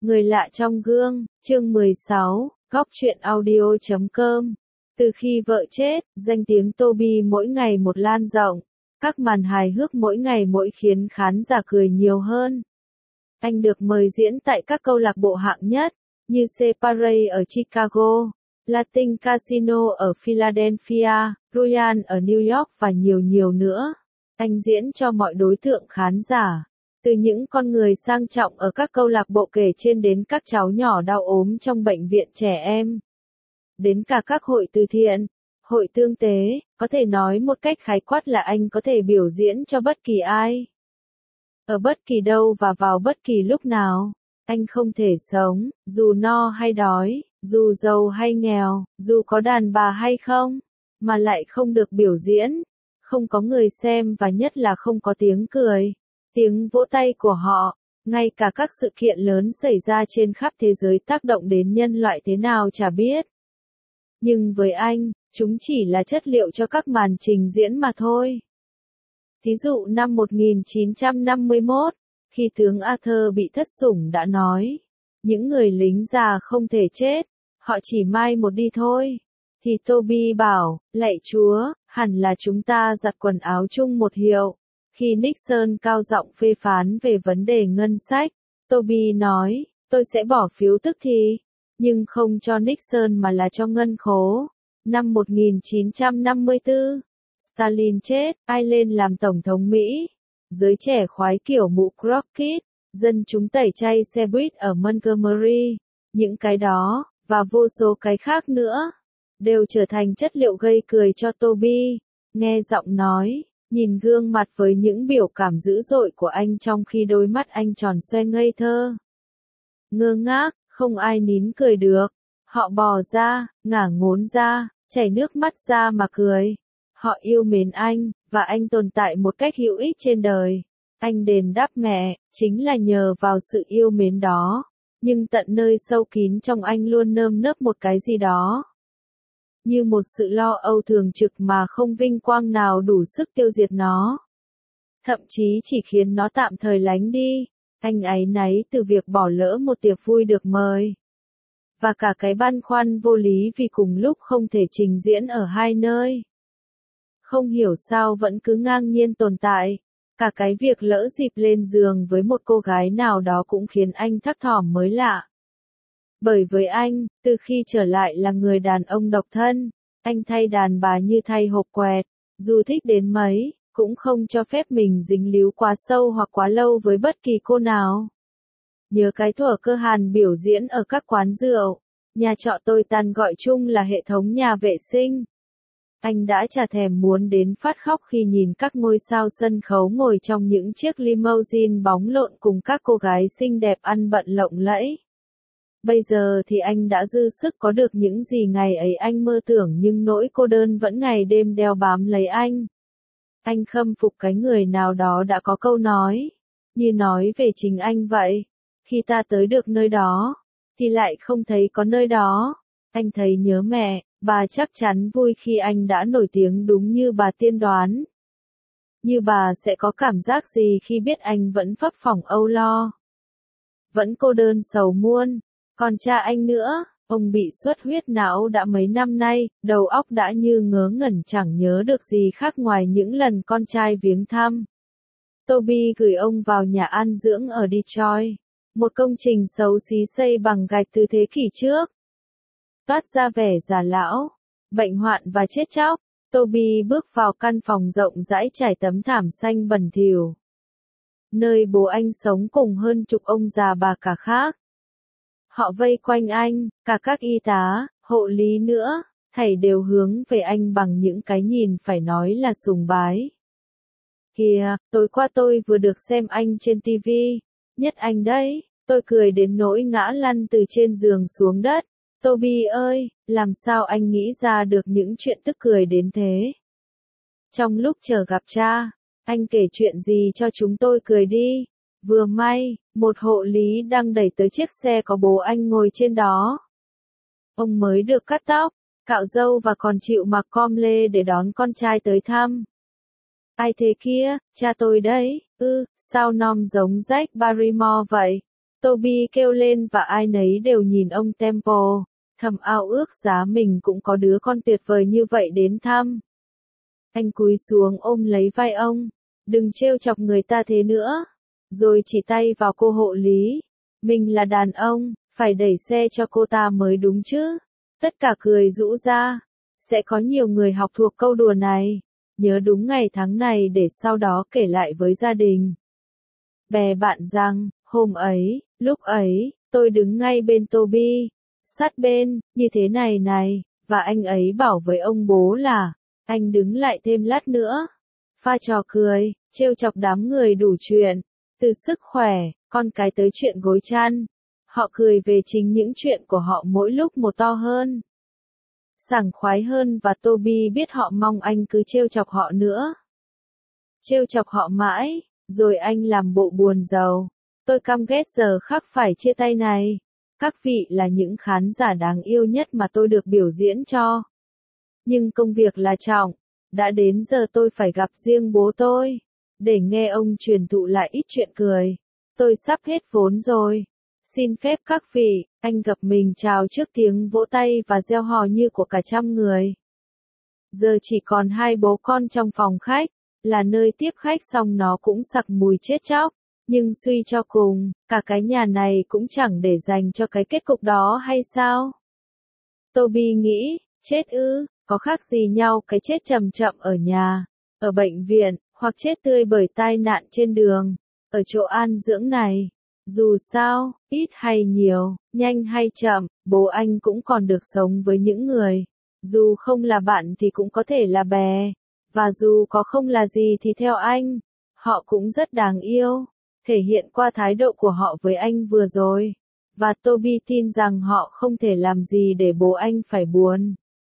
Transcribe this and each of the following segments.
Người lạ trong gương, chương 16, góc truyện audio.com. Từ khi vợ chết, danh tiếng Toby mỗi ngày một lan rộng. Các màn hài hước mỗi ngày mỗi khiến khán giả cười nhiều hơn. Anh được mời diễn tại các câu lạc bộ hạng nhất, như Separate ở Chicago, Latin Casino ở Philadelphia, Royal ở New York và nhiều nữa. Anh diễn cho mọi đối tượng khán giả. Từ những con người sang trọng ở các câu lạc bộ kể trên đến các cháu nhỏ đau ốm trong bệnh viện trẻ em. Đến cả các hội từ thiện, hội tương tế, có thể nói một cách khái quát là anh có thể biểu diễn cho bất kỳ ai. Ở bất kỳ đâu và vào bất kỳ lúc nào. Anh không thể sống, dù no hay đói, dù giàu hay nghèo, dù có đàn bà hay không, mà lại không được biểu diễn. Không có người xem và nhất là không có tiếng cười, tiếng vỗ tay của họ. Ngay cả các sự kiện lớn xảy ra trên khắp thế giới tác động đến nhân loại thế nào chả biết. Nhưng với anh, chúng chỉ là chất liệu cho các màn trình diễn mà thôi. Thí dụ năm 1951, khi tướng Arthur bị thất sủng đã nói, những người lính già không thể chết, họ chỉ mai một đi thôi. Thì Toby bảo, lạy Chúa, hẳn là chúng ta giặt quần áo chung một hiệu. Khi Nixon cao giọng phê phán về vấn đề ngân sách, Toby nói, tôi sẽ bỏ phiếu tức thì, nhưng không cho Nixon mà là cho ngân khố. Năm 1954, Stalin chết, ai lên làm tổng thống Mỹ? Giới trẻ khoái kiểu mũ Crockett, dân chúng tẩy chay xe buýt ở Montgomery, những cái đó, và vô số cái khác nữa, đều trở thành chất liệu gây cười cho Toby. Nghe giọng nói, nhìn gương mặt với những biểu cảm dữ dội của anh trong khi đôi mắt anh tròn xoe ngây thơ. Ngơ ngác, không ai nín cười được. Họ bò ra, ngả ngốn ra, chảy nước mắt ra mà cười. Họ yêu mến anh, và anh tồn tại một cách hữu ích trên đời. Anh đền đáp mẹ, chính là nhờ vào sự yêu mến đó. Nhưng tận nơi sâu kín trong anh luôn nơm nớp một cái gì đó. Như một sự lo âu thường trực mà không vinh quang nào đủ sức tiêu diệt nó. Thậm chí chỉ khiến nó tạm thời lánh đi. Anh áy náy từ việc bỏ lỡ một tiệc vui được mời. Và cả cái băn khoăn vô lý vì cùng lúc không thể trình diễn ở hai nơi. Không hiểu sao vẫn cứ ngang nhiên tồn tại. Cả cái việc lỡ dịp lên giường với một cô gái nào đó cũng khiến anh thấp thỏm mới lạ. Bởi với anh, từ khi trở lại là người đàn ông độc thân, anh thay đàn bà như thay hộp quẹt, dù thích đến mấy, cũng không cho phép mình dính líu quá sâu hoặc quá lâu với bất kỳ cô nào. Nhớ cái thuở cơ hàn biểu diễn ở các quán rượu, nhà trọ tôi tàn gọi chung là hệ thống nhà vệ sinh. Anh đã chả thèm muốn đến phát khóc khi nhìn các ngôi sao sân khấu ngồi trong những chiếc limousine bóng lộn cùng các cô gái xinh đẹp ăn bận lộng lẫy. Bây giờ thì anh đã dư sức có được những gì ngày ấy anh mơ tưởng nhưng nỗi cô đơn vẫn ngày đêm đeo bám lấy anh. Anh khâm phục cái người nào đó đã có câu nói, như nói về chính anh vậy. Khi ta tới được nơi đó, thì lại không thấy có nơi đó. Anh thấy nhớ mẹ, bà chắc chắn vui khi anh đã nổi tiếng đúng như bà tiên đoán. Như bà sẽ có cảm giác gì khi biết anh vẫn phấp phỏng âu lo. Vẫn cô đơn sầu muôn. Còn cha anh nữa, ông bị xuất huyết não đã mấy năm nay, đầu óc đã như ngớ ngẩn chẳng nhớ được gì khác ngoài những lần con trai viếng thăm. Toby gửi ông vào nhà an dưỡng ở Detroit, một công trình xấu xí xây bằng gạch từ thế kỷ trước. Toát ra vẻ già lão, bệnh hoạn và chết chóc, Toby bước vào căn phòng rộng rãi trải tấm thảm xanh bẩn thỉu. Nơi bố anh sống cùng hơn chục ông già bà cả khác. Họ vây quanh anh, cả các y tá, hộ lý nữa, thảy đều hướng về anh bằng những cái nhìn phải nói là sùng bái. Kìa, tối qua tôi vừa được xem anh trên TV, nhất anh đấy, tôi cười đến nỗi ngã lăn từ trên giường xuống đất. Toby ơi, làm sao anh nghĩ ra được những chuyện tức cười đến thế? Trong lúc chờ gặp cha, anh kể chuyện gì cho chúng tôi cười đi. Vừa may, một hộ lý đang đẩy tới chiếc xe có bố anh ngồi trên đó. Ông mới được cắt tóc, cạo râu và còn chịu mặc com lê để đón con trai tới thăm. Ai thế kia, cha tôi đấy, sao nom giống Jack Barrymore vậy? Toby kêu lên và ai nấy đều nhìn ông Temple, thầm ao ước giá mình cũng có đứa con tuyệt vời như vậy đến thăm. Anh cúi xuống ôm lấy vai ông, đừng trêu chọc người ta thế nữa, rồi chỉ tay vào cô hộ lý. Mình là đàn ông, phải đẩy xe cho cô ta mới đúng chứ. Tất cả cười rũ ra. Sẽ có nhiều người học thuộc câu đùa này. Nhớ đúng ngày tháng này để sau đó kể lại với gia đình. Bè bạn rằng, hôm ấy, lúc ấy, tôi đứng ngay bên Toby, sát bên, như thế này này, và anh ấy bảo với ông bố là, anh đứng lại thêm lát nữa. Pha trò cười, trêu chọc đám người đủ chuyện, từ sức khỏe, con cái tới chuyện gối chăn. Họ cười về chính những chuyện của họ mỗi lúc một to hơn, sảng khoái hơn và Toby biết họ mong anh cứ trêu chọc họ nữa. Trêu chọc họ mãi, rồi anh làm bộ buồn rầu. Tôi căm ghét giờ khắc phải chia tay này. Các vị là những khán giả đáng yêu nhất mà tôi được biểu diễn cho. Nhưng công việc là trọng. Đã đến giờ tôi phải gặp riêng bố tôi, để nghe ông truyền thụ lại ít chuyện cười. Tôi sắp hết vốn rồi. Xin phép các vị, anh gặp mình chào trước tiếng vỗ tay và reo hò như của cả trăm người. Giờ chỉ còn hai bố con trong phòng khách, là nơi tiếp khách xong nó cũng sặc mùi chết chóc. Nhưng suy cho cùng, cả cái nhà này cũng chẳng để dành cho cái kết cục đó hay sao? Toby nghĩ, chết ư, có khác gì nhau cái chết chậm chậm ở nhà, ở bệnh viện, hoặc chết tươi bởi tai nạn trên đường, ở chỗ an dưỡng này. Dù sao, ít hay nhiều, nhanh hay chậm, bố anh cũng còn được sống với những người. Dù không là bạn thì cũng có thể là bè. Và dù có không là gì thì theo anh, họ cũng rất đáng yêu. Thể hiện qua thái độ của họ với anh vừa rồi. Và Toby tin rằng họ không thể làm gì để bố anh phải buồn.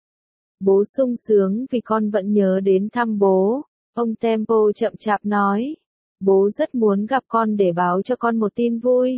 Bố sung sướng vì con vẫn nhớ đến thăm bố. Ông Temple chậm chạp nói. Bố rất muốn gặp con để báo cho con một tin vui.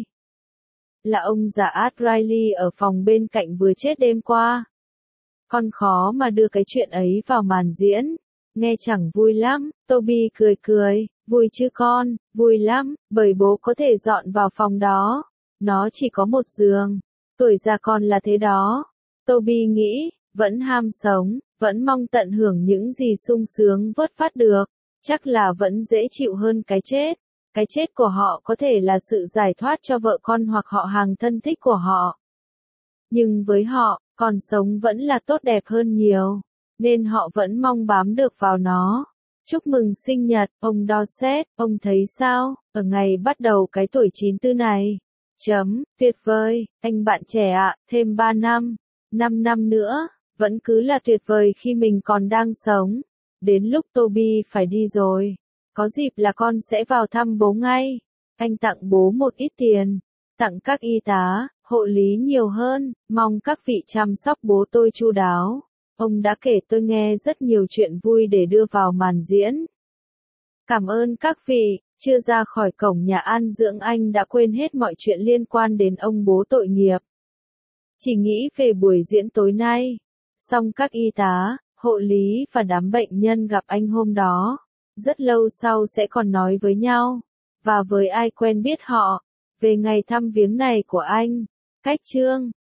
Là ông già Art Riley ở phòng bên cạnh vừa chết đêm qua. Con khó mà đưa cái chuyện ấy vào màn diễn. Nghe chẳng vui lắm, Toby cười cười. Vui chứ con, vui lắm, bởi bố có thể dọn vào phòng đó. Nó chỉ có một giường. Tuổi già con là thế đó. Toby nghĩ, vẫn ham sống, vẫn mong tận hưởng những gì sung sướng vớt phát được. Chắc là vẫn dễ chịu hơn cái chết. Cái chết của họ có thể là sự giải thoát cho vợ con hoặc họ hàng thân thích của họ. Nhưng với họ, còn sống vẫn là tốt đẹp hơn nhiều. Nên họ vẫn mong bám được vào nó. Chúc mừng sinh nhật, ông Dorset, ông thấy sao, ở ngày bắt đầu cái tuổi 94 này. Tuyệt vời, anh bạn trẻ ạ, thêm 3 năm, 5 năm nữa, vẫn cứ là tuyệt vời khi mình còn đang sống. Đến lúc Toby phải đi rồi. Có dịp là con sẽ vào thăm bố ngay. Anh tặng bố một ít tiền. Tặng các y tá, hộ lý nhiều hơn. Mong các vị chăm sóc bố tôi chu đáo. Ông đã kể tôi nghe rất nhiều chuyện vui để đưa vào màn diễn. Cảm ơn các vị. Chưa ra khỏi cổng nhà an dưỡng anh đã quên hết mọi chuyện liên quan đến ông bố tội nghiệp. Chỉ nghĩ về buổi diễn tối nay. Xong các y tá, hộ lý và đám bệnh nhân gặp anh hôm đó. Rất lâu sau sẽ còn nói với nhau. Và với ai quen biết họ. Về ngày thăm viếng này của anh. Cách chương.